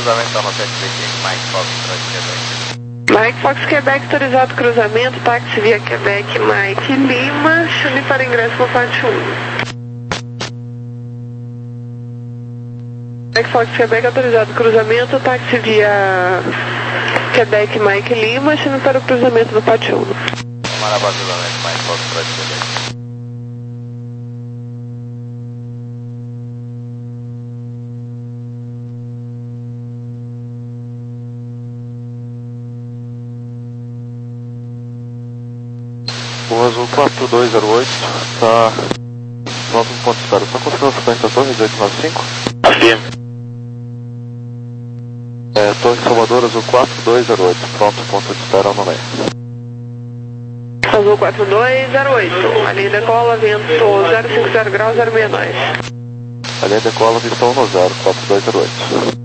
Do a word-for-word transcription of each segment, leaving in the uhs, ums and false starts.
cruzamento da Rocket Quebec, Mike Fox, Quebec. Mike Fox, Quebec, autorizado cruzamento, táxi via Quebec, Mike Lima, chame para ingresso no pátio um. Mike Fox, Quebec, autorizado cruzamento, táxi via Quebec, Mike Lima, chame para o cruzamento do pátio um. Tomara cruzamento, Mike Fox, Quebec. O Azul quatro dois zero oito está pronto no ponto de espera. Só confirma a frequência da torre dezoito noventa e cinco? Afirmo. É, Torre Salvador, Azul quatro dois zero oito, pronto, ponto de espera no meio. Azul quatro dois zero oito, a linha decola, vento zero cinco zero graus, zero seis dois. A linha decola, vista um no zero, quatro dois zero oito.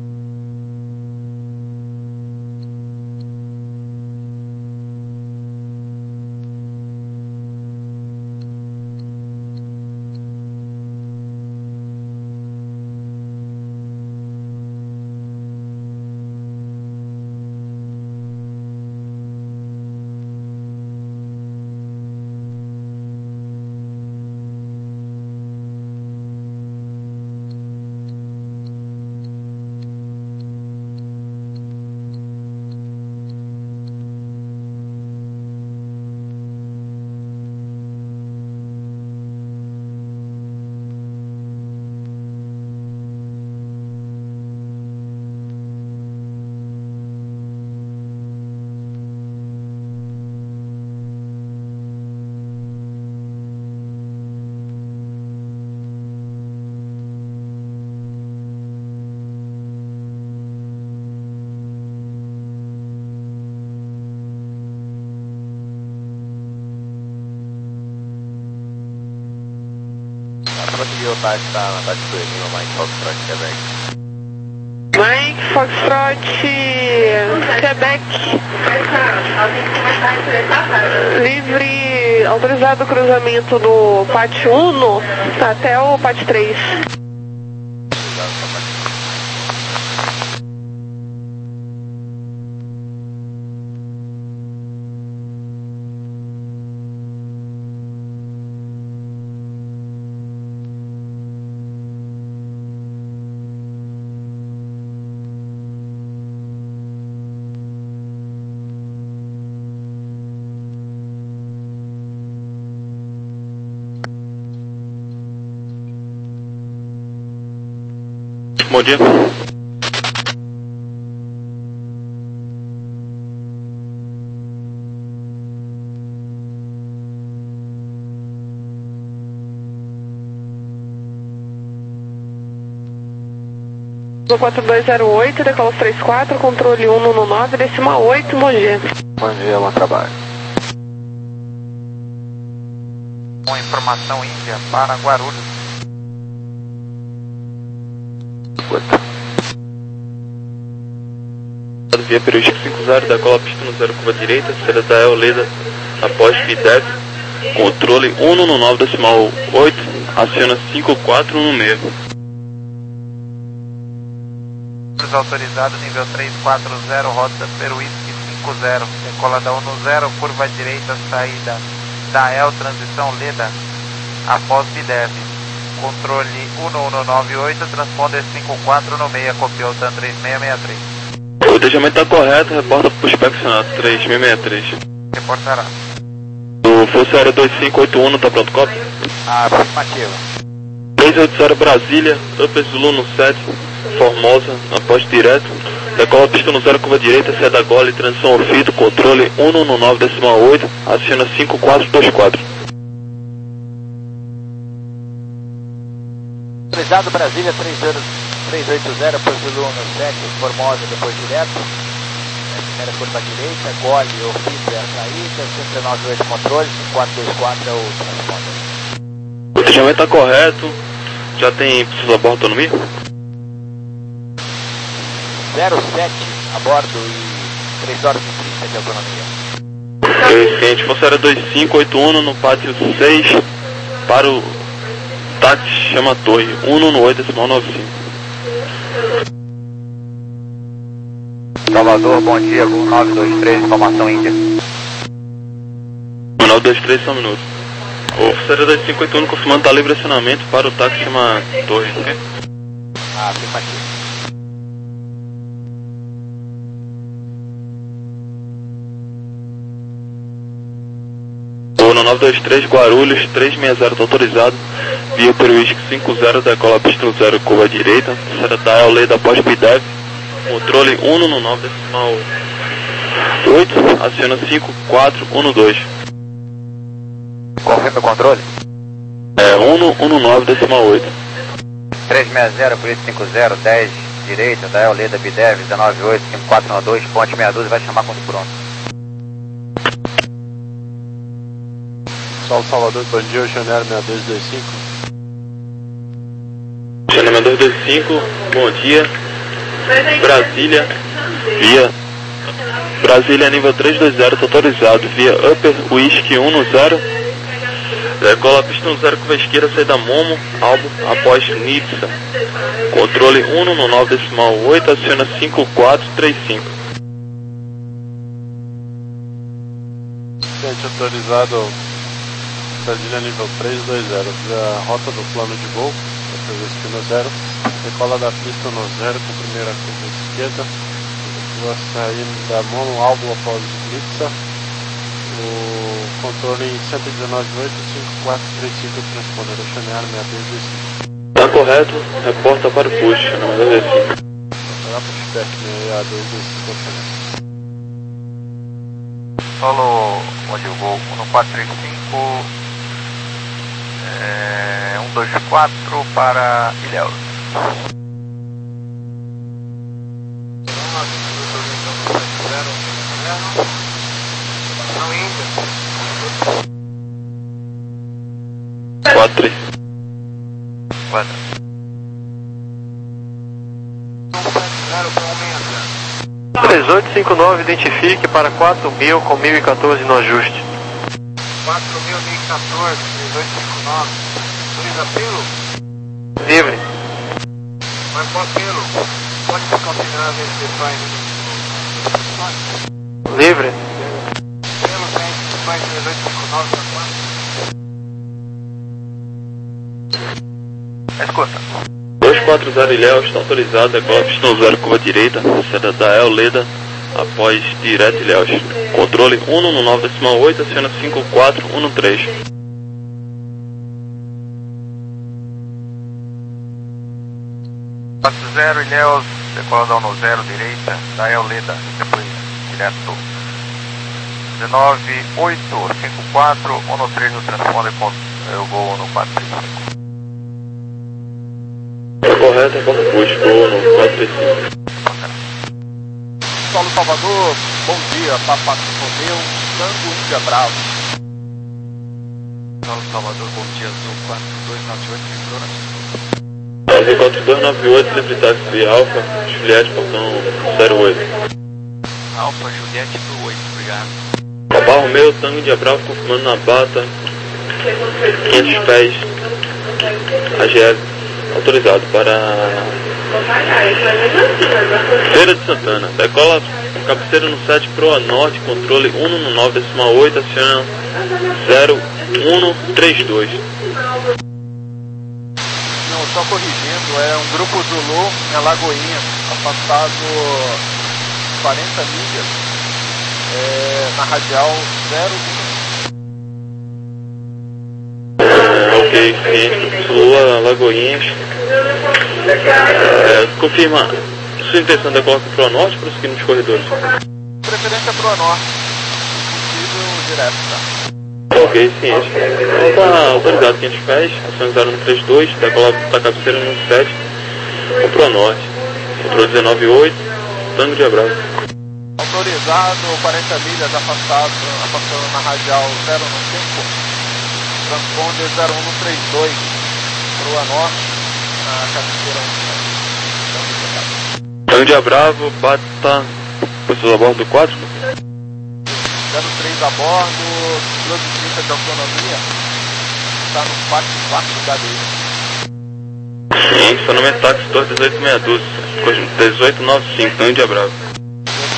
Conseguiu o táxi na táxi do Lima, Mike Foxtrot, Quebec. Mike Foxtrot, Quebec. Livre, autorizado o cruzamento do pátio um até o pátio três. Bom dia. quatro dois zero oito, decola três quatro, controle um no nove, decimal oito, Mogi. Bom dia, bom trabalho. Com informação Índia para Guarulhos. Via periódico cinco zero, decola pista no zero, curva direita, saída da Eoleda, após FIDEV, controle um no nove, decimal oito, aciona cinco quatro um seis. Autorizado, nível três quatro zero, rota Peruísque cinco zero, decolada um no zero, curva direita, saída da El, transição Leda, após FIDEV, controle um um nove oito, transponder cinco quatro um seis, copiou TAN três seis seis três. O deixamento está correto, reporta para o inspecionado três seis seis três. Reportará. O Força Aérea dois cinco oito um não está pronto, copy? Afirmativa. três oito zero Brasília, Upper Zulu no sete, Formosa, após direto, decola pista no zero, curva direita, saída da Gole, transição Orfito, controle um um nove, decimal oito, aciona cinco quatro dois quatro. Autorizado Brasília três oito zero, Upper Zulu no sete, Formosa, depois direto. Primeira curva direita, Gole, Orfito é a saída, cinco nove oito controle, cinco quatro dois quatro é o transponder. O deixamento está correto, já tem pessoas a bordo de autonomia? zero sete a bordo e três horas e trinta de autonomia. Recente, Força Aérea dois cinco oito um no pátio seis, para o táxi chama Torre, um um oito, decimal nove cinco. Salvador, bom dia, Gol nove dois três, informação Índia. nove dois três, só um minuto. O oficial da cinquenta e um confirmando tá livre acionamento para o táxi chama Torre, ok? Ah, afirmativo. O nove dois três, Guarulhos, trezentos e sessenta, tá autorizado. Via Peru Whisky cinquenta, decola pista zero, curva direita. Será da E L da pós-P D E V. Controle um um nove decimal oito, aciona cinco quatro um dois. Confirma o controle. É, um um nove decimal oito. trezentos e sessenta, por isso cinquenta, dez, direita, da E L da B D E V, dezenove oito, cinco quatro um dois, ponte meia dúzia, vai chamar quando pronto. Solo Salvador, bom dia, Janeiro seis dois dois cinco. Janeiro seis dois dois cinco, bom dia. Brasília, via Brasília nível trezentos e vinte, tá autorizado. Via Upper Whisky cem, decola pista zero, curva esquerda, saída Momo, Albo, após Nitsa. Controle um um nove decimal oito, aciona cinco quatro três cinco. Gente, autorizado Brasília nível trezentos e vinte, a rota do plano de voo, Whisky no zero, decola da pista no zero com a primeira curva esquerda, vou sair da Mono Albo após Nitsa, o controle em cento e dezenove oito cinco quatro três cinco, transponder o Chanel seis dois dois cinco. Tá correto, reporta para o push, Chanel seis dois dois cinco. Será pushback seis dois dois cinco. Solo, onde eu vou, um quatro três cinco, é, um dois quatro para Ilhéus. quatro três. quatro. três oito cinco nove, identifique para quatro mil com mil e quatorze no ajuste. quatro mil, mil e quatorze, três oito cinco nove. Autoriza pelo? Livre. Vai pôr pelo. Pode confirmar a vez que vai. Livre. Pelo tem instruções três oito cinco nove para quatro. Escuta. dois quatro zero Ilhéus, está autorizado, decola pista zero, curva direita, saída da El Leda, após direto Ilhéus. Controle um um nove decimal oito, aciona cinco quatro um três. quatro zero Ilhéus, decola da um zero direita, da El Leda, depois direto. dezenove oito cinco quatro um três no transponder, eu vou no quatro três cinco. Tá correto, reporta push, vou no quatro três cinco. Solo Salvador, bom dia, Papa Romeu, Tango Índia Bravo. Solo Salvador, bom dia, Azul quatro dois nove oito, Vitória. Azul quatro dois nove oito, livre táxi Alfa, Juliette, portão zero oito. Alfa, Juliette do oito, obrigado. Papa Romeu, Tango Índia Bravo, confirmando na bata, quinhentos pés, A G F, autorizado para Feira de Santana, decola cabeceira no sete Proa Norte, controle um um nove decimal oito, aciona zero um três dois. Não, só corrigindo, é um grupo Zulu em Alagoinha, afastado quarenta milhas, é, na radial zero um. É, ok, ciente, Zulu, Alagoinhas. É, confirma sua intenção de decolar para o norte ou prosseguir nos corredores? Preferência Proa Norte, possível direto, tá? Ok, ciente. Então está autorizado quinhentos pés, ação zero um três dois, decola da cabeceira no sete, ou para o norte. Controle dezenove oito, Tango de Abraço. Autorizado, quarenta milhas, afastado, afastando na radial zero um cinco, transponder zero um três dois, Proa Norte, na cabeceira um. Tango de Bravo, bata pessoas a bordo do quatro. zero três a bordo, doze trinta de autonomia, está no quatro quatro da dele. Sim, estacionamento táxi Torre dezoito meia dúzia, dezoito noventa e cinco, Tango de Bravo.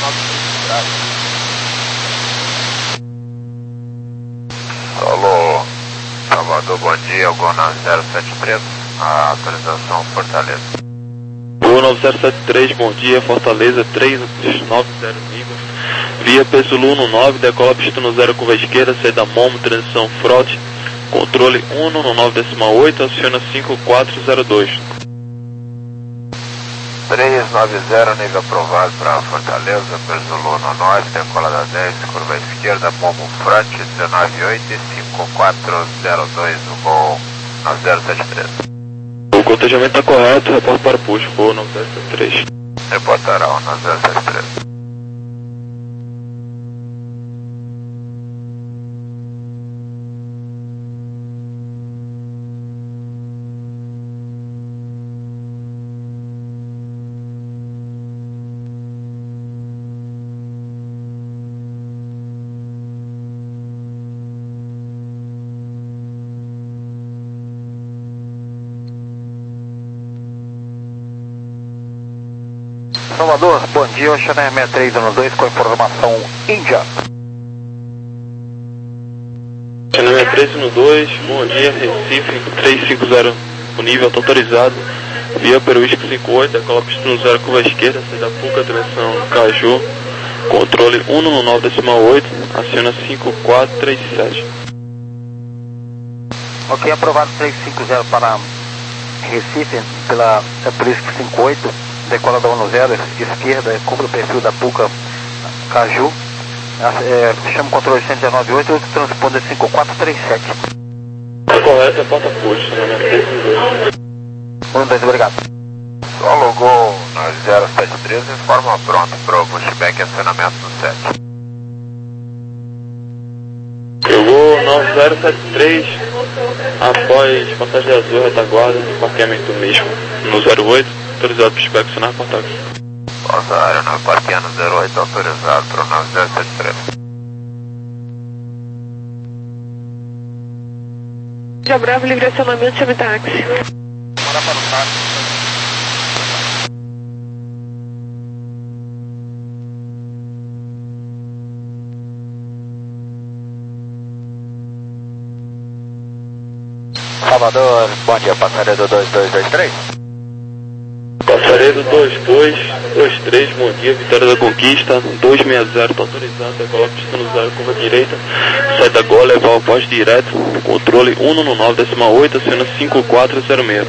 dia, o Gol nove zero sete três, a atualização Fortaleza. Gol nove zero sete três, bom dia, Fortaleza três nove zero nível. Via P Zulu um nove, decola pista no zero, curva esquerda, saída Momo, transição Frota, controle um no nove decimal oito, aciona cinco quatro zero dois. três nove zero, nível aprovado para Fortaleza, P Zulu um nove, decola da dez, curva esquerda, Momo Frota, dezenove oito e cinco quatro zero dois, o Gol nove zero sete três. O cotejamento está correto, reporte para puxo, Gol nove zero sete três. Reportará o nove zero sete três. Salvador, bom dia, o Chanel sessenta e três um dois com informação Índia. Chanel sessenta e três um dois, bom dia, Recife três cinco zero, o nível está autorizado. Via Peruísco cinco oito, decola pista no zero, curva esquerda, saída Puca, direção Caju, controle um no nove decimal oito, aciona cinco quatro três sete. Ok, aprovado três cinco zero para Recife, pela Peruísco cinco oito. Decola da um zero, esquerda, cumpre o perfil da Puca Caju, é, chama o controle cento e dezenove oito, transponder cinco quatro três sete. Está correto, é porta puxa, né? três dois. um dois, obrigado. Solo Gol nove zero sete três, informa pronto para o pushback e acionamento no sete. Gol nove zero sete três, após passagem azul, retaguarda, parqueamento mesmo no zero oito. Autorizado para pushback, acionar e reportar aqui. Nossa aeronave parqueando zero oito, autorizado para o nove zero sete três. Já Bravo, livre acionamento, chame táxi. Bora para o táxi. Salvador, bom dia, passageiro dois dois dois três. Passaredo dois dois dois três, bom dia, Vitória da Conquista, dois seis zero, está autorizado, decola pista no zero, curva direita, sai da Gol, levar o voz direto, controle um no nove decimal oito, aciona cinco quatro zero seis.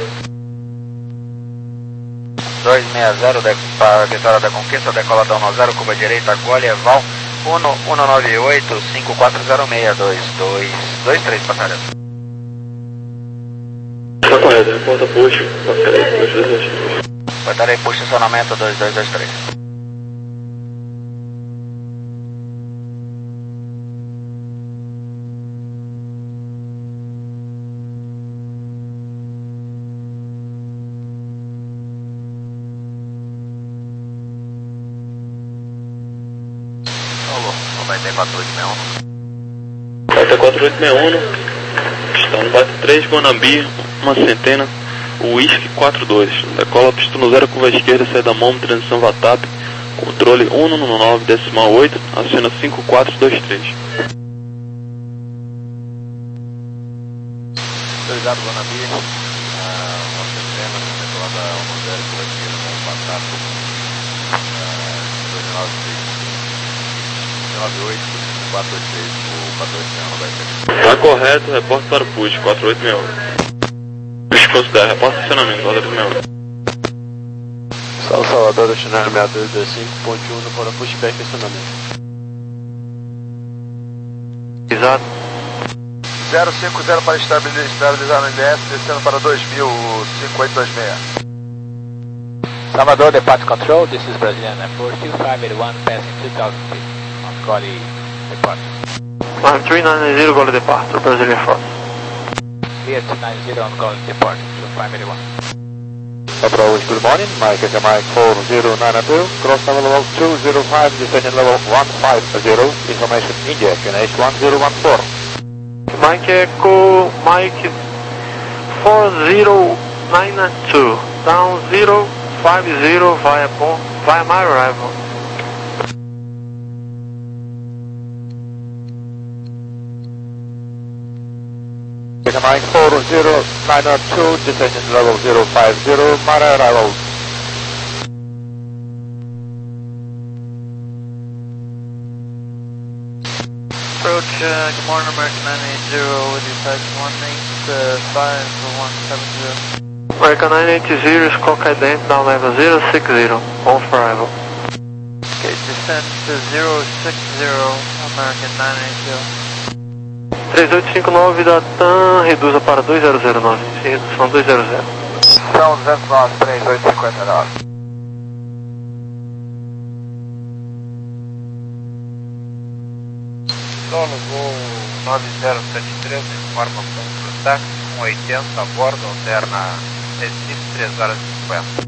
dois seis zero para Vitória da Conquista, decola da um zero, curva direita, Gol, Eval, um um nove oito, cinco quatro zero seis, dois dois dois três, passageiro. Está correto, reporta puxo, passaredo dois dois dois três. Portaria puxa estacionamento dois dois dois três. Alô, noventa e quatro oito seis um. noventa e quatro oito seis um, está no bate três, Guanambi, uma centena. Whisky quatro dois, decola pista no zero, curva esquerda, saída Momo, transição Vatap, controle um no nove decimal oito, aciona cinco quatro dois três. Obrigado, Guanambi. Ah, uma centena, decola da um zero, curva esquerda, com o Vatap, dezenove oito, quatro dois três, o quatorze seis um não vai ser. Está correto, reporte para o P U S, quatro oito seis um. Considera, reporte estacionamento, quatro oito seis um. Salve Salvador, Chanel sessenta e dois dois cinco ponto um para pushback e acionamento. Exato. zero cinco zero para estabilizar, estabilizar no M S, descendo para dois mil, cinco oito dois seis. Salvador Departure Control, this is Brazilian four two five eight one, passing two thousand feet on Goli departure. one three nine zero, Goli departure, Brazilian four. Clear two nine zero on Goli departure, two five eight one. Approach, good morning, Mike is Mike four zero nine two, cross level two zero five, descending level one five zero, information India, Q N H one zero one four. Mike Echo, Mike four zero nine two, down zero five zero via, via my arrival. Mike Mike four zero nine two, descending level zero five zero, Mara arrival. Approach, uh, good morning, American nine eight zero, with your type one eight five one seven zero. American nine eight zero, Squawk ident, now level zero six zero, on for arrival. Okay, descend to zero six zero, American nine eight zero. três oito cinco nove da TAM, reduza para dois zero zero nove, redução dois zero zero. São duzentos e nove, três oito cinco nove. Solo voo nove zero sete três, informa para o táxi, um oitenta a bordo, alterna Recife, três horas e cinquenta.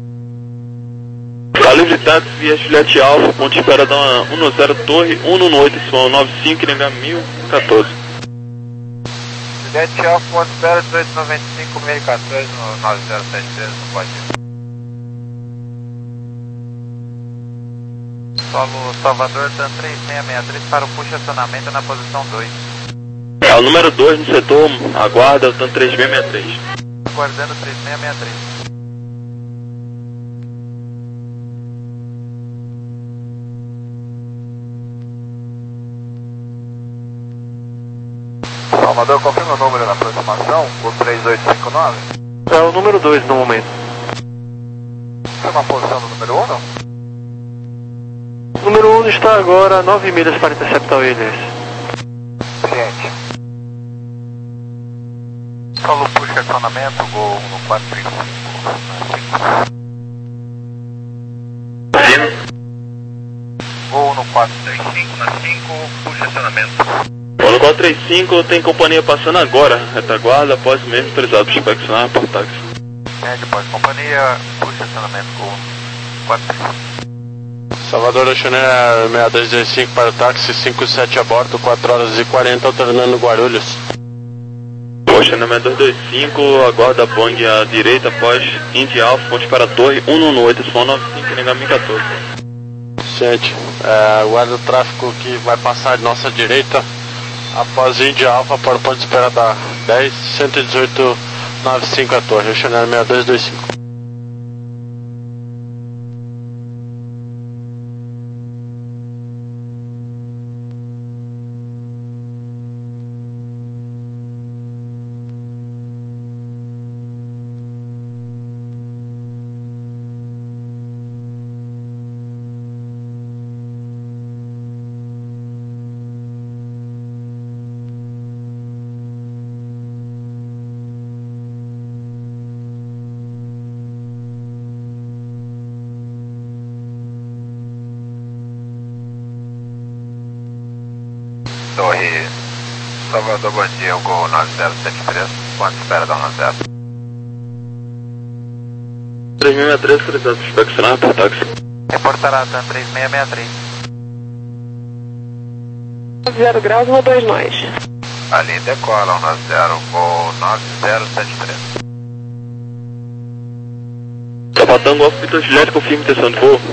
Calibre táxi via Juliette Alfa, ponto de espera da um zero Torre, um um oito, decimal nove cinco, N H mil e quatorze. Juliette Alfa, ponto de espera dezoito noventa e cinco, mil e quatorze, no nove zero sete três, não pode ir. Solo Salvador, TAM três seis seis três para o push acionamento na posição dois. É o número dois no setor, aguarda o TAM três seis seis três. Aguardando três seis seis três. Salvador, confirma o número na aproximação, o três oito cinco nove. É o número dois no momento. Confirma a posição do número um, não? O número um está agora a nove milhas para interceptar o I L S. Ciente. Solo push acionamento, gol um no quatro três cinco. Gol no quatro três cinco na cinco, push acionamento. Bom, no quatro três cinco tem companhia passando agora, retaguarda, após mesmo autorizado para inspecionar a portáxi. É, depois companhia, push acionamento, gol quatro três cinco. Salvador Oceaneer seis dois dois cinco para o táxi, cinco sete a bordo, quatro horas e quarenta, alternando Guarulhos. Oceaneer seis dois dois cinco, aguarda a Boeing à direita após Indy Alpha, ponte para a torre, um um oito, decimal nove cinco, N H mil e quatorze. Gente, é, aguarda o tráfego que vai passar de nossa direita após Indy Alpha para o ponto de espera da dez, cento e dezoito, noventa e cinco a torre, Oceaneer seis dois dois cinco. Torre Salvador, bom dia, o gol nove zero sete três, quanto espera da um zero? três seis seis três, autorizado para inspecionar a portáxi. Reportará TAM três seis seis três. zero graus, uma dois nós. Ali decola um zero, gol nove zero sete três. Sapatão Golf Vitor Juliette, confirme intenção de voo.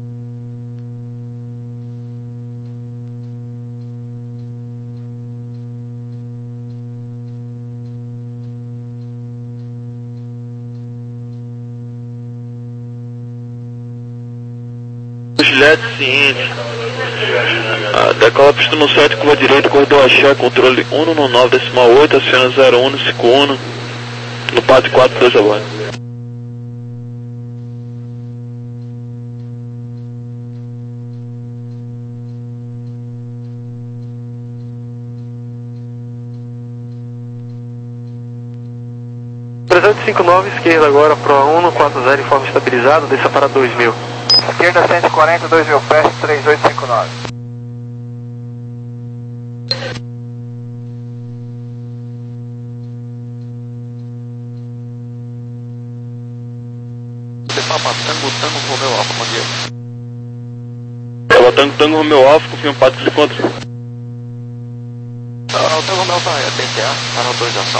Juliette, ciente. Ah, decola pista no sete, curva direita, corredor axé, controle um um nove, decimal oito, aciona zero um, cinco um, no pátio quatro dois abaixo. trezentos e cinquenta e nove, esquerda agora, Pro um no quatro zero, informe estabilizado, desça para dois mil. Esquerda cento e quarenta, dois mil pés, três oito cinco nove. Tango, Tango, Romeu Alfa, bom dia. Tango, Tango, Romeu Alfa, confirma o pato que se encontra. Ah, o Tango Romeu Alfa é T T A, para autorização.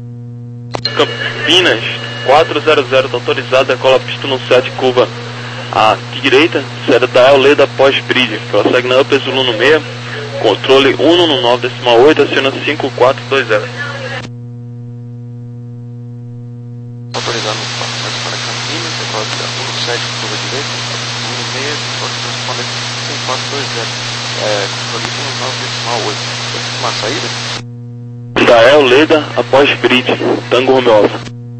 Campinas, quatro zero zero, está autorizado, decola pista no sete, curva à direita, saída da Leda após bridge, prossegue na Upper Zulu no meio, controle um no nove decimal oito, aciona cinco quatro dois zero. Autorizando o processo para Campinas, decola um no sete, curva direita, um no meio, corresponde cinco quatro dois zero, é, controle um no nove decimal oito. Uma saída? Da Leda após bridge, Tango Romeo Alfa.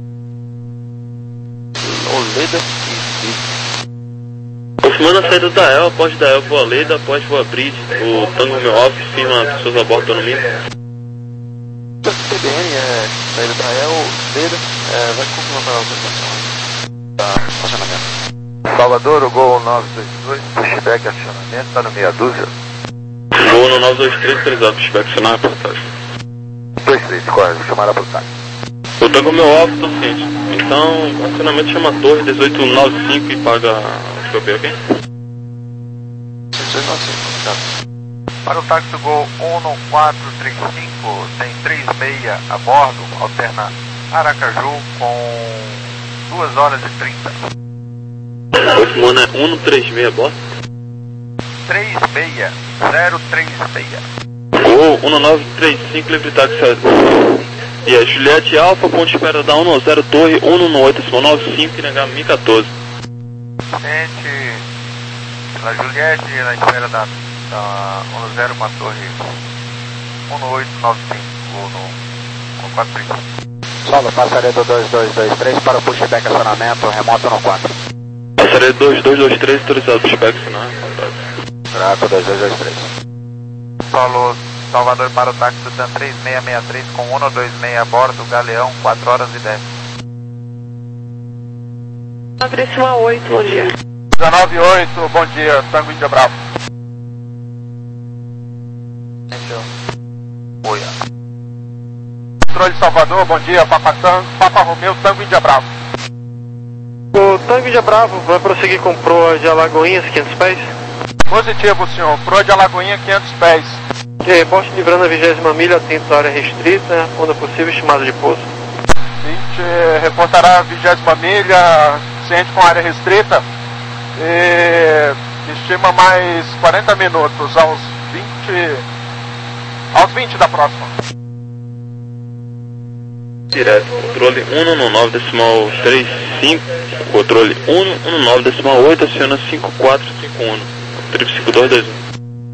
Oleda e Bridge. Confirmando a saída da El, após da El, voa Leda, após voa Bridge, o Tango Romeo Alfa firma pessoas a bordo do mínimo. T B N é saída da El, Leda, é, vai confirmar para a autorização. Tá, estacionamento. Salvador, o Gol nove dois dois, pushback acionamento, está no meia dúzia. Gol no nove dois três, autorizado, pushback, acionar a reportagem. dois três, corre, chamaram a portagem. Eu tô com o meu alvo, tô ciente. Então, o acionamento chama a torre dezoito noventa e cinco e paga o seu B, ok? dezoito noventa e cinco, tá. Para o táxi Gol um quatro três cinco, tem três seis a bordo, alterna Aracaju com duas horas e trinta. Oi, Mona, é um três seis a bordo? três seis, zero três seis. Gol um nove três cinco, livre táxi. E a Juliette Alfa, ponte espera da um zero torre um no oito nove cinco, N H M I quatorze. Gente, pela Juliette, na espera da, da um zero com a torre um oito nove cinco no quatro três. Solo, passaredo dois dois dois três para o pushback acionamento, remoto no quatro. Passaredo dois dois dois três, autorizado, pushback, sinal. Traco dois dois dois três. Solo, Salvador para o táxi Dan três seis seis três com um dois seis a bordo, Galeão, quatro horas e dez. nove decimal oito, bom dia. dezenove oito, bom dia, Tango Índia Bravo. Oi. Controle de Salvador, bom dia, Papa, Tango, Papa Romeu, Tango Índia Bravo. O Tango Índia Bravo vai prosseguir com proa de Alagoinhas, quinhentos pés? Positivo, senhor, proa de Alagoinha, quinhentos pés. Reporte livrando a vigésima milha, atento à área restrita, onda possível, estimado de pouso. vinte, reportará a vigésima milha, ciente com área restrita, e estima mais quarenta minutos, aos vinte, aos vinte da próxima. Direto, controle um no nove decimal três cinco, controle um no nove decimal oito, aciona cinco quatro cinco um, trip cinco dois dois um.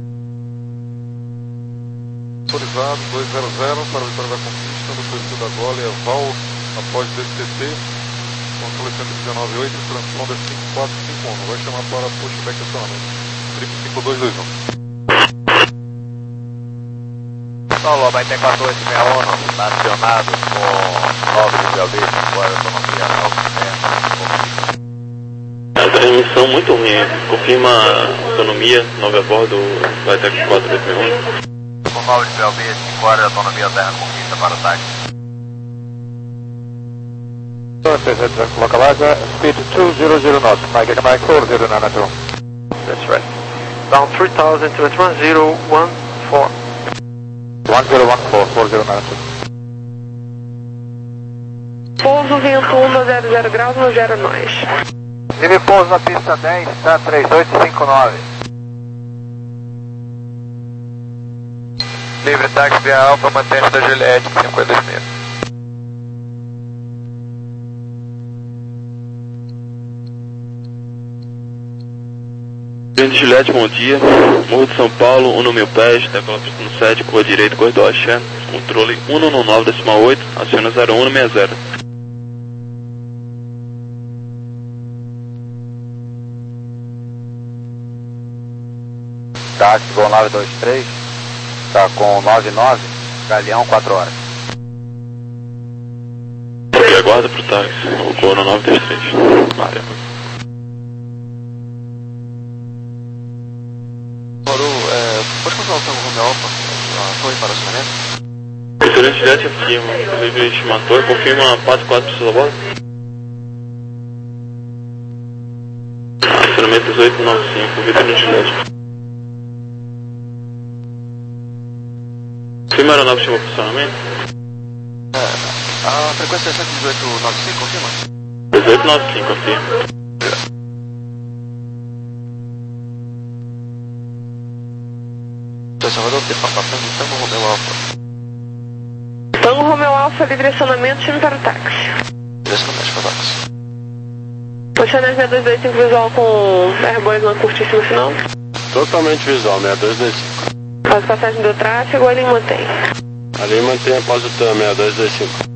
Autorizado dois zero zero para a vitória da conquista do perfil da Gole, Val após D C T, controle cento e dezenove oito, transponder cinco quatro cinco um, vai chamar para pushback acionamento, trip cinco dois dois um. Solo, vai ter quatorze sessenta e um, nacionado com nove de Belvista, agora autonomia nove. A transmissão muito ruim, confirma a autonomia, nove a bordo, vai ter quatro dois seis um. Com nove de Belvista, cinco horas, autonomia terra conquista para o táxi. Localizer, speed two hundred knots, Mike Mike four zero nine two. That's right. Down three thousand to one zero one four. one zero one four, four zero nine two. Pouso vento um zero zero graus no zero nós. Livre pouso na pista dez, tá três oito cinco nove. Livre táxi via Alfa, mantém da Juliette, cinco dois seis. Grande Juliette, bom dia. Morro de São Paulo, um no mil pés, decola pista no sete, curva direita, corredor Axé. Controle um no nove decimal oito, aciona zero um no sessenta. Táxi Gol nove dois três, tá com nove nove, Galeão, quatro horas. Ok, aguarda pro táxi, o Gol no nove dois três. Área. Moro, é, pode continuar o Tango Romeo Alfa, a torre para acionamento? Vitorino Juliette afirma, inclusive estimator, confirma quatro quatro pessoas a bordo. Acionamento dezoito noventa e cinco, Vitorino Juliette. Confirma a aeronave chamou funcionamento? É, a frequência é cento e dezoito noventa e cinco, confirma? dezoito noventa e cinco, confirma. Salvador, pista passando, Tango Romeo Alfa. Tango Romeo Alfa, direcionamento, time para o táxi. Direcionamento para o táxi. Oceaner seis dois dois cinco visual com Airboys na curtíssimo final. Totalmente visual, seis dois dois cinco. Após passagem do tráfego, ali mantém. Ali mantém após o T A M seis dois dois cinco.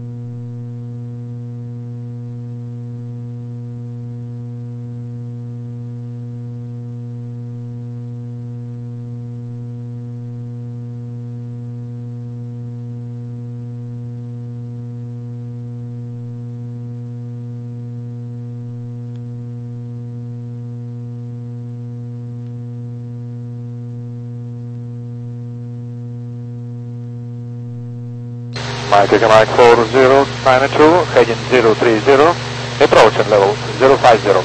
Mike, Mike four zero nine two, heading zero three zero, approach and level zero five zero.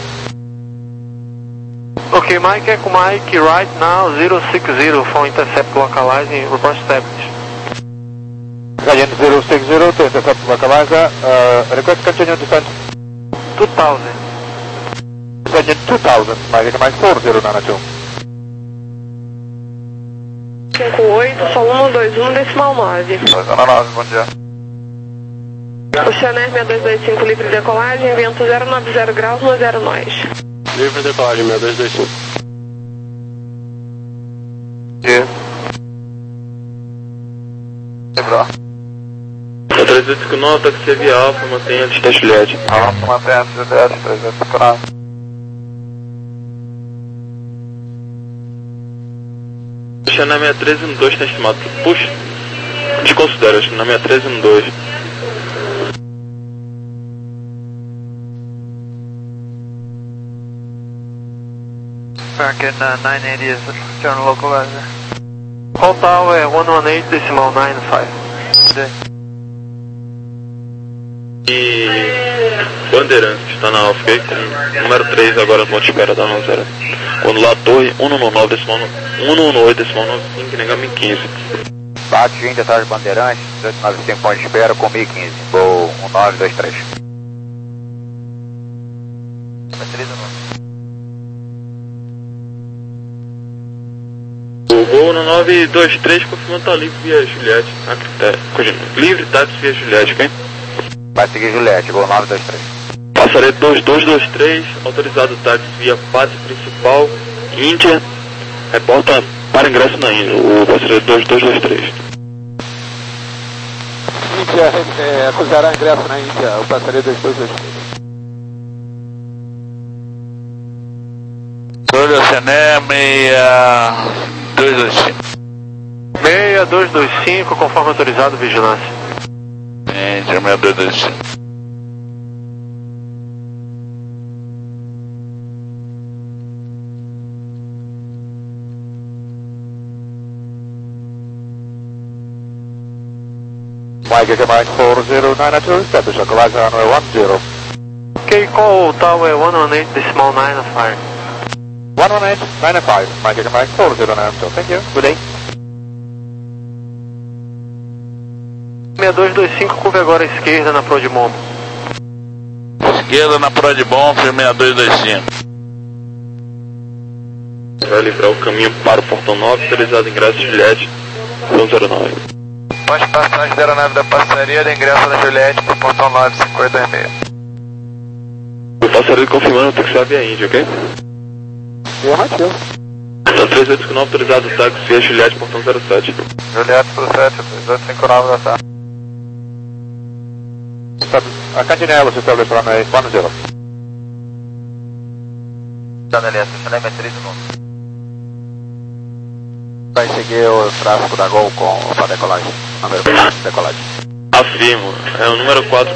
Okay, Mike, Echo Mike, right now zero six zero for intercept localizing, report established. Heading zero six zero to intercept localizer, uh, request continue descent. two thousand. Heading two thousand, Mike, Mike four zero nine two. cinco oito, só um dois um, decimal nove. dois nove, bom dia. Oceaner seis dois dois cinco, livre de decolagem, vento zero nove zero graus, no zero nós. Livre de decolagem, seis dois dois cinco. Dia. Quebrou. três oito cinco nove, taxi via Alfa, mantenha a distância Juliette. Alfa, mantenha a distância Juliette, três oito cinco nove. Oceaner seis três um dois está estimado para push. Desconsidera, Oceaner seis três um dois. American uh, nine eighty is turn localizer. Call tower one one eight decimal nine five. E Bandeirantes está na Alfa, ok? Com número três agora no ponto de espera da nove zero. Quando lá a torre um um nove decimal um um oito decimal nove cinco, negame quinze. Bate Índia atrás de Bandeirantes, dois nove cinco ponto de espera com mil e quinze. Voo um nove dois três. O voo no nove dois três confirmando tá livre via Juliette. Ah, é, livre táxi via Juliette, ok? Vai seguir Juliette, voo nove dois três. Passarei dois dois dois três, autorizado táxi via pátio principal, Índia. Reporta para ingresso na Índia, o passageiro dois dois dois três. Índia, é, acusará ingresso na Índia, o passageiro dois dois dois três. Olha, Oceaner seis dois dois cinco. seis dois dois cinco, conforme autorizado, vigilância. Índia, seis dois dois cinco. Mike, Mike four zero nine two, establish localizer runway one zero. Okay, call tower one one eight decimal nine five. one one eight nine five, Mike, Mike four zero nine two, thank you, good day. seis dois dois cinco, curve agora à esquerda na Prodimom. Esquerda na Prodimom, seis dois dois cinco. Vai livrar o caminho para o portão nove, autorizado ingresso Juliette, zero nove. Pós passagem da aeronave da parceria de ingresso da Juliette para o portão nove cinco oito dois seis. O passageiro confirmando o taxi via Índia, ok? Afirmativo. Então três oito cinco nove, autorizado táxi via Juliette, portão zero sete. Juliette pro sete, três oito cinco nove da tarde. Uh, continue to establish runway one zero. Janela, Oceaner três um nove. Vai seguir o tráfego da Gol com a decolagem. Número quatro, decolagem. Afirmo, é o número quatro.